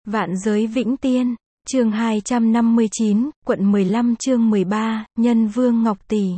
Vạn giới vĩnh tiên, chương 259, quận 15 chương 13, Nhân Vương Ngọc Tỷ.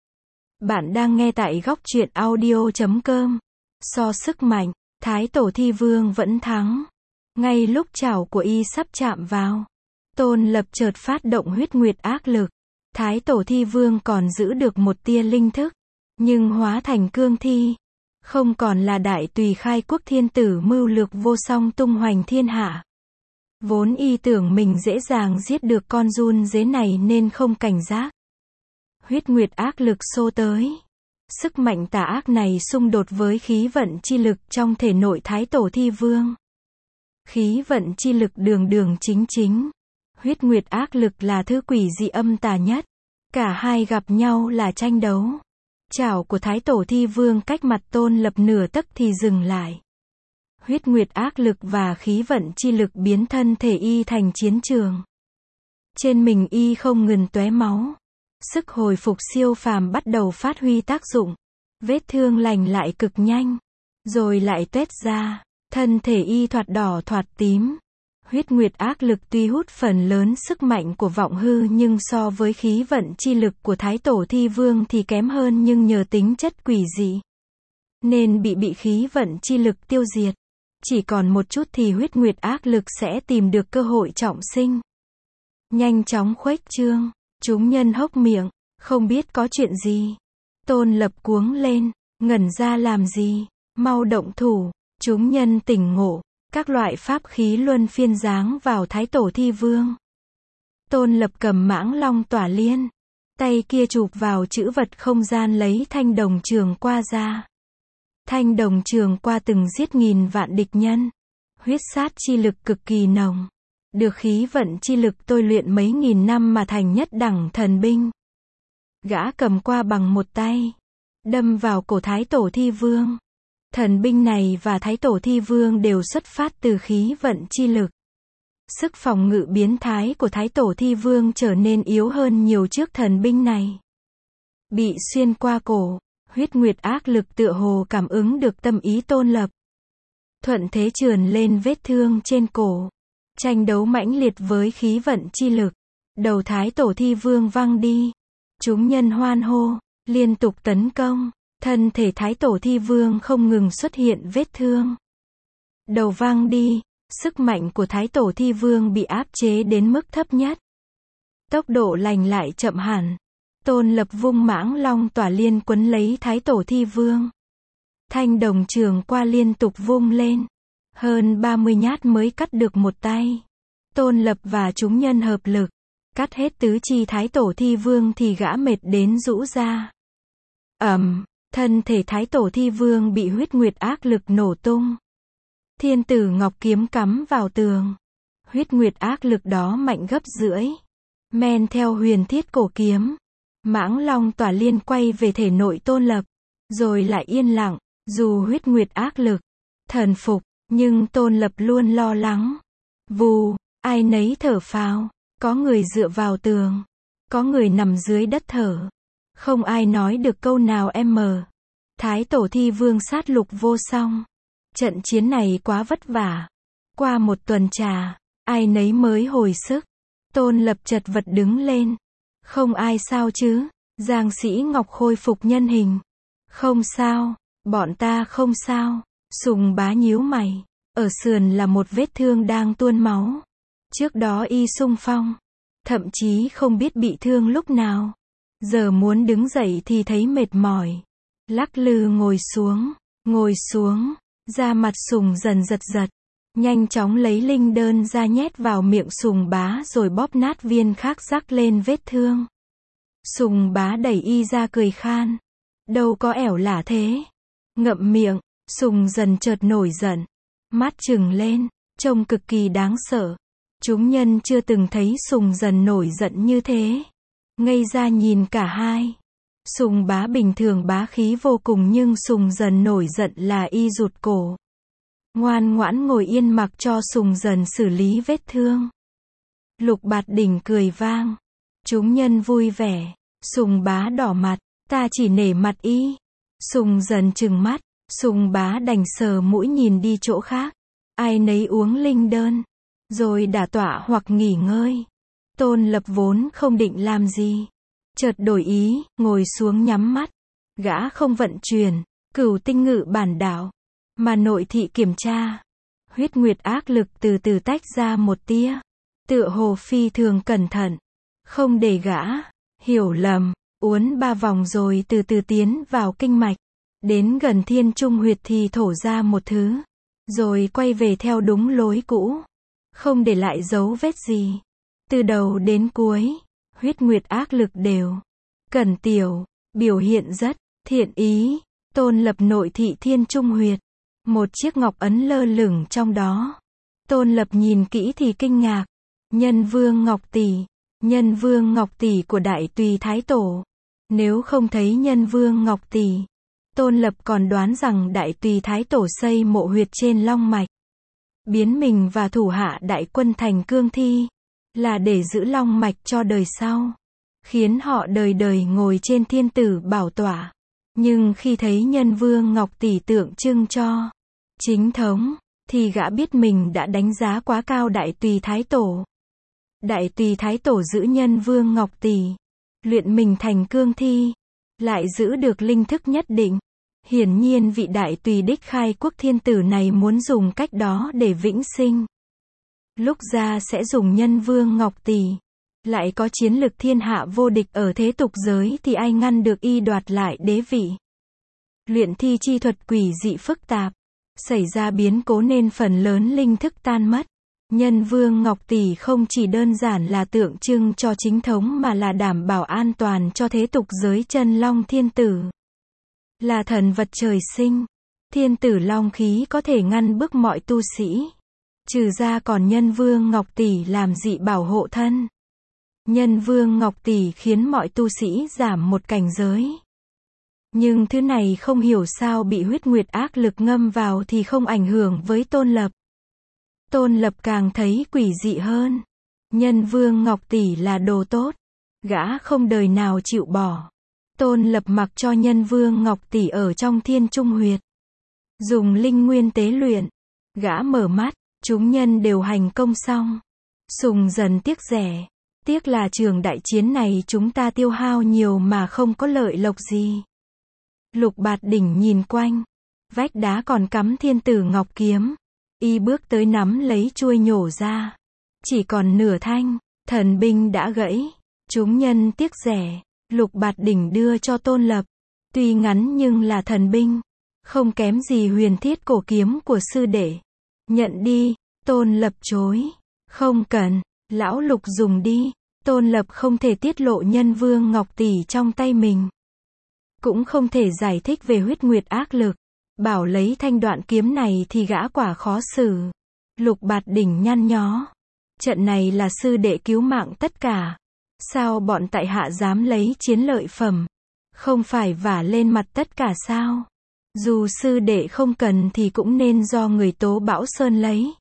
Bạn đang nghe tại góc truyện audio.com. So sức mạnh, Thái Tổ Thi Vương vẫn thắng. Ngay lúc chảo của y sắp chạm vào, Tôn Lập chợt phát động huyết nguyệt ác lực. Thái Tổ Thi Vương còn giữ được một tia linh thức, nhưng hóa thành cương thi. Không còn là đại tùy khai quốc thiên tử mưu lược vô song tung hoành thiên hạ. Vốn y tưởng mình dễ dàng giết được con giun dế này nên không cảnh giác. Huyết nguyệt ác lực xô tới. Sức mạnh tà ác này xung đột với khí vận chi lực trong thể nội Thái Tổ Thi Vương. Khí vận chi lực đường đường chính chính. Huyết nguyệt ác lực là thứ quỷ dị âm tà nhất. Cả hai gặp nhau là tranh đấu. Chảo của Thái Tổ Thi Vương cách mặt Tôn Lập nửa tấc thì dừng lại. Huyết nguyệt ác lực và khí vận chi lực biến thân thể y thành chiến trường. Trên mình y không ngừng tóe máu. Sức hồi phục siêu phàm bắt đầu phát huy tác dụng. Vết thương lành lại cực nhanh. Rồi lại tuét ra. Thân thể y thoạt đỏ thoạt tím. Huyết nguyệt ác lực tuy hút phần lớn sức mạnh của vọng hư nhưng so với khí vận chi lực của Thái Tổ Thi Vương thì kém hơn, nhưng nhờ tính chất quỷ dị nên bị khí vận chi lực tiêu diệt. Chỉ còn một chút thì huyết nguyệt ác lực sẽ tìm được cơ hội trọng sinh. Nhanh chóng khuếch trương, chúng nhân hốc miệng, không biết có chuyện gì. Tôn Lập cuống lên, ngẩn ra làm gì, mau động thủ. Chúng nhân tỉnh ngộ, các loại pháp khí luân phiên giáng vào Thái Tổ Thi Vương. Tôn Lập cầm mãng long tỏa liên, tay kia chụp vào chữ vật không gian lấy thanh đồng trường qua ra. Thanh đồng trường qua từng giết nghìn vạn địch nhân. Huyết sát chi lực cực kỳ nồng. Được khí vận chi lực tôi luyện mấy nghìn năm mà thành nhất đẳng thần binh. Gã cầm qua bằng một tay, đâm vào cổ Thái Tổ Thi Vương. Thần binh này và Thái Tổ Thi Vương đều xuất phát từ khí vận chi lực. Sức phòng ngự biến thái của Thái Tổ Thi Vương trở nên yếu hơn nhiều trước thần binh này. Bị xuyên qua cổ, huyết nguyệt ác lực tựa hồ cảm ứng được tâm ý Tôn Lập. Thuận thế trườn lên vết thương trên cổ. Tranh đấu mãnh liệt với khí vận chi lực. Đầu Thái Tổ Thi Vương văng đi. Chúng nhân hoan hô, liên tục tấn công. Thân thể Thái Tổ Thi Vương không ngừng xuất hiện vết thương. Đầu văng đi, sức mạnh của Thái Tổ Thi Vương bị áp chế đến mức thấp nhất. Tốc độ lành lại chậm hẳn. Tôn Lập vung mãng long tỏa liên quấn lấy Thái Tổ Thi Vương. Thanh đồng trường qua liên tục vung lên. Hơn 30 nhát mới cắt được một tay. Tôn Lập và chúng nhân hợp lực. Cắt hết tứ chi Thái Tổ Thi Vương thì gã mệt đến rũ ra. Thân thể Thái Tổ Thi Vương bị huyết nguyệt ác lực nổ tung. Thiên tử ngọc kiếm cắm vào tường. Huyết nguyệt ác lực đó mạnh gấp rưỡi. Men theo huyền thiết cổ kiếm. Mãng long tỏa liên quay về thể nội Tôn Lập. Rồi lại yên lặng, dù huyết nguyệt ác lực thần phục, nhưng Tôn Lập luôn lo lắng. Vù, ai nấy thở phào. Có người dựa vào tường. Có người nằm dưới đất thở. Không ai nói được câu nào Thái Tổ Thi Vương sát lục vô song. Trận chiến này quá vất vả. Qua một tuần trà, ai nấy mới hồi sức. Tôn Lập chật vật đứng lên. Không ai sao chứ? Giang Sĩ Ngọc khôi phục nhân hình. Không sao, bọn ta không sao. Sùng Bá nhíu mày. Ở sườn là một vết thương đang tuôn máu. Trước đó y xung phong. Thậm chí không biết bị thương lúc nào. Giờ muốn đứng dậy thì thấy mệt mỏi. Lắc lư ngồi xuống, da mặt Sùng dần giật giật. Nhanh chóng lấy linh đơn ra nhét vào miệng Sùng Bá rồi bóp nát viên khác rắc lên vết thương. Sùng Bá đẩy y ra cười khan. Đâu có ẻo lả thế. Ngậm miệng, Sùng dần chợt nổi giận. Mắt trừng lên, trông cực kỳ đáng sợ. Chúng nhân chưa từng thấy Sùng dần nổi giận như thế. Ngây ra nhìn cả hai. Sùng Bá bình thường bá khí vô cùng nhưng Sùng dần nổi giận là y rụt cổ. Ngoan ngoãn ngồi yên mặc cho Sùng dần xử lý vết thương. Lục Bạt Đỉnh cười vang. Chúng nhân vui vẻ. Sùng Bá đỏ mặt. Ta chỉ nể mặt y. Sùng dần trừng mắt. Sùng Bá đành sờ mũi nhìn đi chỗ khác. Ai nấy uống linh đơn. rồi đả tọa hoặc nghỉ ngơi. Tôn Lập vốn không định làm gì. Chợt đổi ý, ngồi xuống nhắm mắt. Gã không vận chuyển, cửu tinh ngự bản đạo, mà nội thị kiểm tra. Huyết nguyệt ác lực từ từ tách ra một tia. Tựa hồ phi thường cẩn thận. Không để gã hiểu lầm, uốn 3 vòng rồi từ từ tiến vào kinh mạch. Đến gần thiên trung huyệt thì thổ ra một thứ. Rồi quay về theo đúng lối cũ. Không để lại dấu vết gì. Từ đầu đến cuối, huyết nguyệt ác lực đều cẩn tiểu, biểu hiện rất thiện ý. Tôn Lập nội thị thiên trung huyệt. Một chiếc ngọc ấn lơ lửng trong đó. Tôn Lập nhìn kỹ thì kinh ngạc. Nhân vương ngọc tỷ. Nhân vương ngọc tỷ của Đại Tùy Thái Tổ. Nếu không thấy nhân vương ngọc tỷ, Tôn Lập còn đoán rằng Đại Tùy Thái Tổ xây mộ huyệt trên long mạch. Biến mình và thủ hạ đại quân thành cương thi. Là để giữ long mạch cho đời sau. Khiến họ đời đời ngồi trên thiên tử bảo tọa. Nhưng khi thấy nhân vương ngọc tỷ tượng trưng cho chính thống, thì gã biết mình đã đánh giá quá cao Đại Tùy Thái Tổ. Đại Tùy Thái Tổ giữ nhân vương ngọc tỷ, luyện mình thành cương thi, lại giữ được linh thức nhất định. Hiển nhiên vị Đại Tùy đích khai quốc thiên tử này muốn dùng cách đó để vĩnh sinh. Lúc ra sẽ dùng nhân vương ngọc tỷ, lại có chiến lực thiên hạ vô địch ở thế tục giới thì ai ngăn được y đoạt lại đế vị. Luyện thi chi thuật quỷ dị phức tạp, xảy ra biến cố nên phần lớn linh thức tan mất. Nhân vương ngọc tỷ không chỉ đơn giản là tượng trưng cho chính thống mà là đảm bảo an toàn cho thế tục giới chân long thiên tử. Là thần vật trời sinh. Thiên tử long khí có thể ngăn bức mọi tu sĩ. Trừ ra còn nhân vương ngọc tỷ làm dị bảo hộ thân. Nhân vương ngọc tỷ khiến mọi tu sĩ giảm một cảnh giới. Nhưng thứ này không hiểu sao bị huyết nguyệt ác lực ngâm vào thì không ảnh hưởng với Tôn Lập. Tôn Lập càng thấy quỷ dị hơn. Nhân vương ngọc tỷ là đồ tốt. Gã không đời nào chịu bỏ. Tôn Lập mặc cho nhân vương ngọc tỷ ở trong thiên trung huyệt. Dùng linh nguyên tế luyện. Gã mở mắt, chúng nhân đều hành công xong. Sùng dần tiếc rẻ. Tiếc là trường đại chiến này chúng ta tiêu hao nhiều mà không có lợi lộc gì. Lục Bạt Đỉnh nhìn quanh. Vách đá còn cắm thiên tử ngọc kiếm. Y bước tới nắm lấy chuôi nhổ ra. Chỉ còn nửa thanh, thần binh đã gãy. Chúng nhân tiếc rẻ. Lục Bạt Đỉnh đưa cho Tôn Lập. Tuy ngắn nhưng là thần binh. Không kém gì huyền thiết cổ kiếm của sư đệ. Nhận đi. Tôn Lập chối. Không cần. Lão Lục dùng đi. Tôn Lập không thể tiết lộ nhân vương ngọc tỷ trong tay mình. Cũng không thể giải thích về huyết nguyệt ác lực. Bảo lấy thanh đoạn kiếm này thì gã quả khó xử. Lục Bạt Đỉnh nhăn nhó. Trận này là sư đệ cứu mạng tất cả. Sao bọn tại hạ dám lấy chiến lợi phẩm? Không phải vả lên mặt tất cả sao? Dù sư đệ không cần thì cũng nên do người Tố Bão Sơn lấy.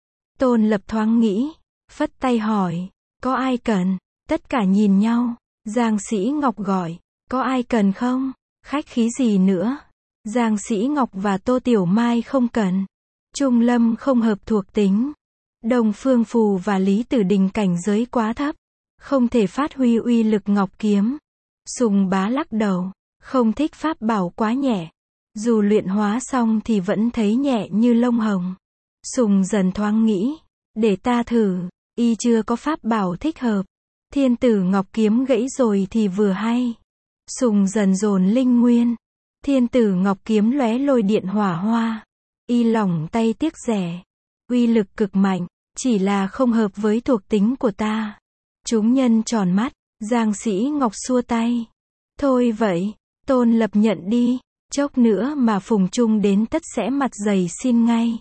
Tôn Lập thoáng nghĩ. Phất tay hỏi. Có ai cần? Tất cả nhìn nhau. Giang Sĩ Ngọc gọi. Có ai cần không? Khách khí gì nữa? Giang Sĩ Ngọc và Tô Tiểu Mai không cần. Trung Lâm không hợp thuộc tính. Đông Phương Phù và Lý Tử Đình cảnh giới quá thấp. Không thể phát huy uy lực ngọc kiếm. Sùng Bá lắc đầu. Không thích pháp bảo quá nhẹ. Dù luyện hóa xong thì vẫn thấy nhẹ như lông hồng. Sùng dần thoáng nghĩ. Để ta thử. Y chưa có pháp bảo thích hợp. Thiên tử ngọc kiếm gãy rồi thì vừa hay. Sùng dần dồn linh nguyên. Thiên tử ngọc kiếm lóe lôi điện hỏa hoa. Y lỏng tay tiếc rẻ. Uy lực cực mạnh. Chỉ là không hợp với thuộc tính của ta. Chúng nhân tròn mắt. Giang Sĩ Ngọc xua tay. Thôi vậy. Tôn Lập nhận đi. Chốc nữa mà Phùng Trung đến tất sẽ mặt dày xin ngay.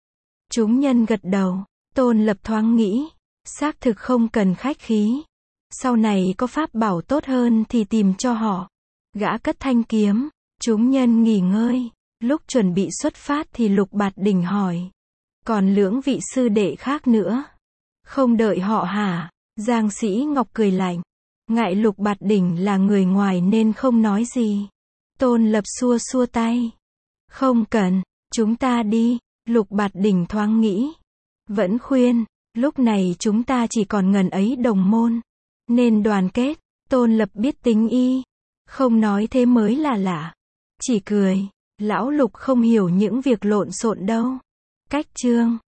Chúng nhân gật đầu. Tôn Lập thoáng nghĩ. Xác thực không cần khách khí. Sau này có pháp bảo tốt hơn thì tìm cho họ. Gã cất thanh kiếm. Chúng nhân nghỉ ngơi. Lúc chuẩn bị xuất phát thì Lục Bạt Đỉnh hỏi. Còn lưỡng vị sư đệ khác nữa. Không đợi họ hả? Giang Sĩ Ngọc cười lạnh. Ngại Lục Bạt Đỉnh là người ngoài nên không nói gì. Tôn Lập xua xua tay. Không cần. Chúng ta đi. Lục Bạt Đỉnh thoáng nghĩ. Vẫn khuyên. Lúc này chúng ta chỉ còn ngần ấy đồng môn. Nên đoàn kết. Tôn Lập biết tính y. Không nói thế mới là lạ. Chỉ cười. Lão Lục không hiểu những việc lộn xộn đâu. Cách chương.